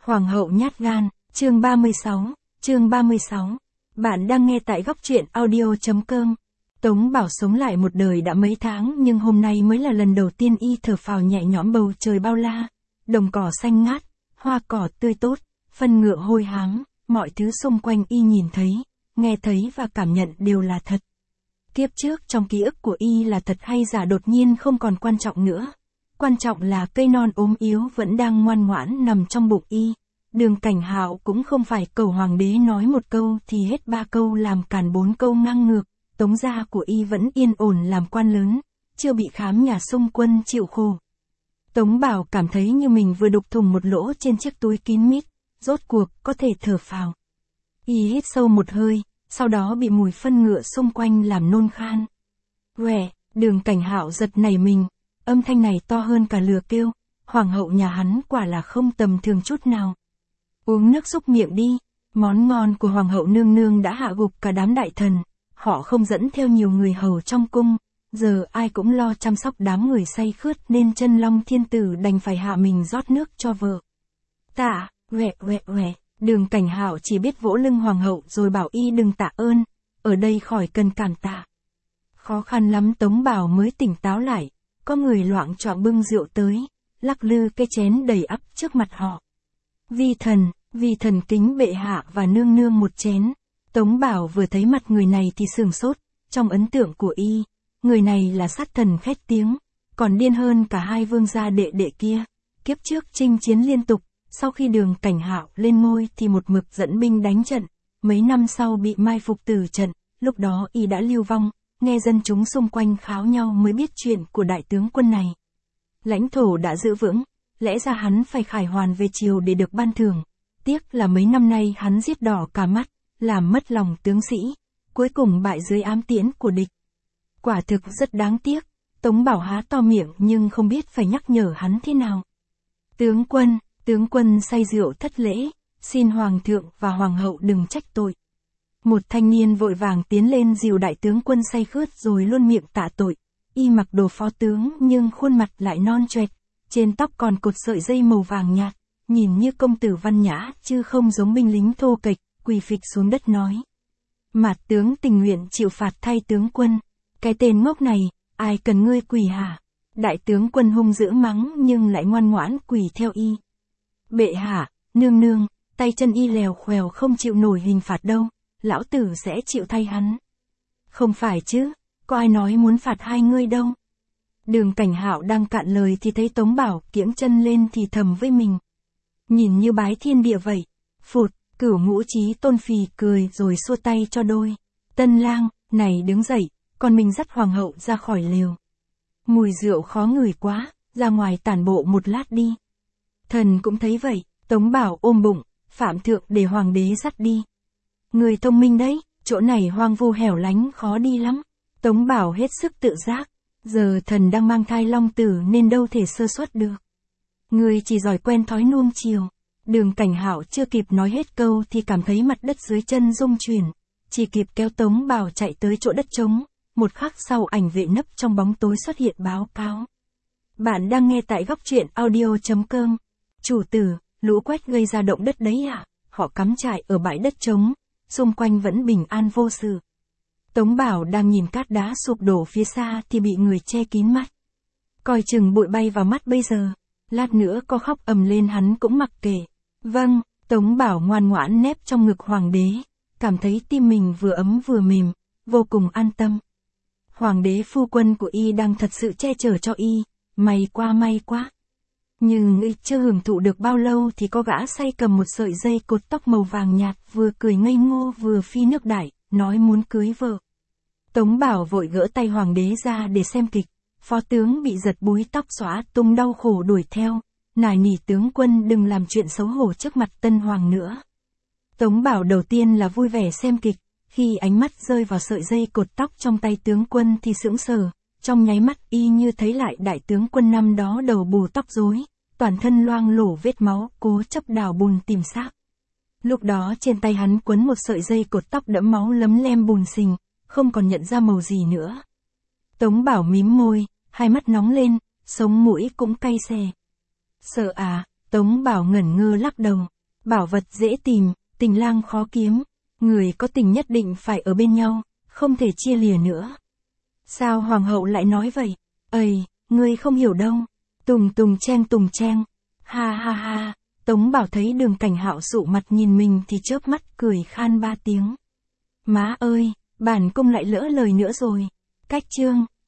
Hoàng hậu nhát gan, chương 36. Bạn đang nghe tại góc truyện audio.com. Tống Bảo sống lại một đời đã mấy tháng nhưng hôm nay mới là lần đầu tiên y thở phào nhẹ nhõm. Bầu trời bao la, đồng cỏ xanh ngát, hoa cỏ tươi tốt, phân ngựa hôi hám, mọi thứ xung quanh y nhìn thấy, nghe thấy và cảm nhận đều là thật. Kiếp trước trong ký ức của y là thật hay giả đột nhiên không còn quan trọng nữa. Quan trọng là cây non ốm yếu vẫn đang ngoan ngoãn nằm trong bụng y. Đường Cảnh Hạo cũng không phải cầu hoàng đế nói một câu thì hết 3 câu làm càn 4 câu ngang ngược. Tống gia của y vẫn yên ổn làm quan lớn, chưa bị khám nhà xung quân chịu khổ. Tống Bảo cảm thấy như mình vừa đục thủng một lỗ trên chiếc túi kín mít, rốt cuộc có thể thở phào. Y hít sâu một hơi, sau đó bị mùi phân ngựa xung quanh làm nôn khan. Quẻ, Đường Cảnh Hạo giật nảy mình, âm thanh này to hơn cả lừa kêu, hoàng hậu nhà hắn quả là không tầm thường chút nào. Uống nước xúc miệng đi, món ngon của hoàng hậu nương nương đã hạ gục cả đám đại thần, họ không dẫn theo nhiều người hầu trong cung, giờ ai cũng lo chăm sóc đám người say khướt nên Chân Long thiên tử đành phải hạ mình rót nước cho vợ. Tạ, quẹ, Đường Cảnh Hạo chỉ biết vỗ lưng hoàng hậu rồi bảo y đừng tạ ơn, ở đây khỏi cần cảm tạ. Khó khăn lắm Tống Bảo mới tỉnh táo lại, có người loạng choạng bưng rượu tới, lắc lư cái chén đầy ắp trước mặt họ. Vi thần kính bệ hạ và nương nương một chén. Tống Bảo vừa thấy mặt người này thì sửng sốt, trong ấn tượng của y, người này là sát thần khét tiếng, còn điên hơn cả hai vương gia đệ đệ kia. Kiếp trước chinh chiến liên tục, sau khi Đường Cảnh Hạo lên ngôi thì một mực dẫn binh đánh trận, mấy năm sau bị mai phục tử trận, lúc đó y đã lưu vong, nghe dân chúng xung quanh kháo nhau mới biết chuyện của đại tướng quân này. Lãnh thổ đã giữ vững, lẽ ra hắn phải khải hoàn về triều để được ban thưởng, tiếc là mấy năm nay hắn giết đỏ cả mắt, làm mất lòng tướng sĩ, cuối cùng bại dưới ám tiễn của địch. Quả thực rất đáng tiếc, Tống Bảo há to miệng nhưng không biết phải nhắc nhở hắn thế nào. Tướng quân say rượu thất lễ, xin hoàng thượng và hoàng hậu đừng trách tội. Một thanh niên vội vàng tiến lên dìu đại tướng quân say khướt rồi luôn miệng tạ tội. Y mặc đồ phó tướng nhưng khuôn mặt lại non choẹt, trên tóc còn cột sợi dây màu vàng nhạt, nhìn như công tử văn nhã chứ không giống binh lính thô kệch, quỳ phịch xuống đất nói. Mạt tướng tình nguyện chịu phạt thay tướng quân. Cái tên ngốc này, ai cần ngươi quỳ hả? Đại tướng quân hung dữ mắng nhưng lại ngoan ngoãn quỳ theo y. Bệ hạ, nương nương, tay chân y lèo khoèo không chịu nổi hình phạt đâu, lão tử sẽ chịu thay hắn. Không phải chứ, có ai nói muốn phạt hai ngươi đâu. Đường Cảnh Hạo đang cạn lời thì thấy Tống Bảo kiễng chân lên thì thầm với mình. Nhìn như bái thiên địa vậy. Phụt, Cửu Ngũ Chí Tôn phì cười rồi xua tay cho đôi. Tân lang, này đứng dậy, còn mình dắt hoàng hậu ra khỏi lều. Mùi rượu khó ngửi quá, ra ngoài tản bộ một lát đi. Thần cũng thấy vậy, Tống Bảo ôm bụng, phạm thượng để hoàng đế dắt đi. Người thông minh đấy, chỗ này hoang vu hẻo lánh khó đi lắm. Tống Bảo hết sức tự giác, giờ thần đang mang thai long tử nên đâu thể sơ suất được. Người chỉ giỏi quen thói nuông chiều. Đường Cảnh Hạo chưa kịp nói hết câu thì cảm thấy mặt đất dưới chân rung chuyển, chỉ kịp kéo Tống Bảo chạy tới chỗ đất trống, một khắc sau ảnh vệ nấp trong bóng tối xuất hiện báo cáo. Bạn đang nghe tại góc truyện audio.com. Chủ tử, lũ quét gây ra động đất đấy ạ, họ cắm trại ở bãi đất trống, xung quanh vẫn bình an vô sự. Tống Bảo đang nhìn cát đá sụp đổ phía xa thì bị người che kín mắt. Coi chừng bụi bay vào mắt bây giờ, lát nữa có khóc ầm lên hắn cũng mặc kệ. Vâng, Tống Bảo ngoan ngoãn nép trong ngực hoàng đế, cảm thấy tim mình vừa ấm vừa mềm, vô cùng an tâm. Hoàng đế phu quân của y đang thật sự che chở cho y, may quá. Nhưng y chưa hưởng thụ được bao lâu thì có gã say cầm một sợi dây cột tóc màu vàng nhạt vừa cười ngây ngô vừa phi nước đại, nói muốn cưới vợ. Tống Bảo vội gỡ tay hoàng đế ra để xem kịch, phó tướng bị giật búi tóc xõa tung đau khổ đuổi theo, nài nỉ tướng quân đừng làm chuyện xấu hổ trước mặt tân hoàng nữa. Tống Bảo đầu tiên là vui vẻ xem kịch, khi ánh mắt rơi vào sợi dây cột tóc trong tay tướng quân thì sững sờ, trong nháy mắt y như thấy lại đại tướng quân năm đó đầu bù tóc rối, toàn thân loang lổ vết máu, cố chấp đào bùn tìm xác. Lúc đó trên tay hắn quấn một sợi dây cột tóc đẫm máu lấm lem bùn xình, không còn nhận ra màu gì nữa. Tống Bảo mím môi, hai mắt nóng lên, sống mũi cũng cay xè. Sợ à, Tống Bảo ngẩn ngơ lắc đầu. Bảo vật dễ tìm, tình lang khó kiếm. Người có tình nhất định phải ở bên nhau, không thể chia lìa nữa. Sao hoàng hậu lại nói vậy? Ây, ngươi không hiểu đâu. Tùng tùng chen. Ha ha ha. Tống Bảo thấy Đường Cảnh Hạo sụ mặt nhìn mình thì chớp mắt cười khan 3 tiếng. Má ơi, bản cung lại lỡ lời nữa rồi. Cách chương.